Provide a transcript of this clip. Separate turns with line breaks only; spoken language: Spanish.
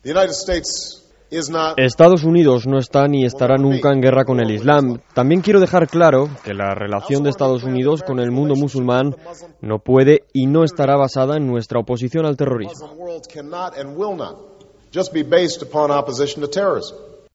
Estados Unidos no está ni estará nunca en guerra con el Islam. También quiero dejar claro que la relación de Estados Unidos con el mundo musulmán no puede y no estará basada en nuestra oposición al terrorismo.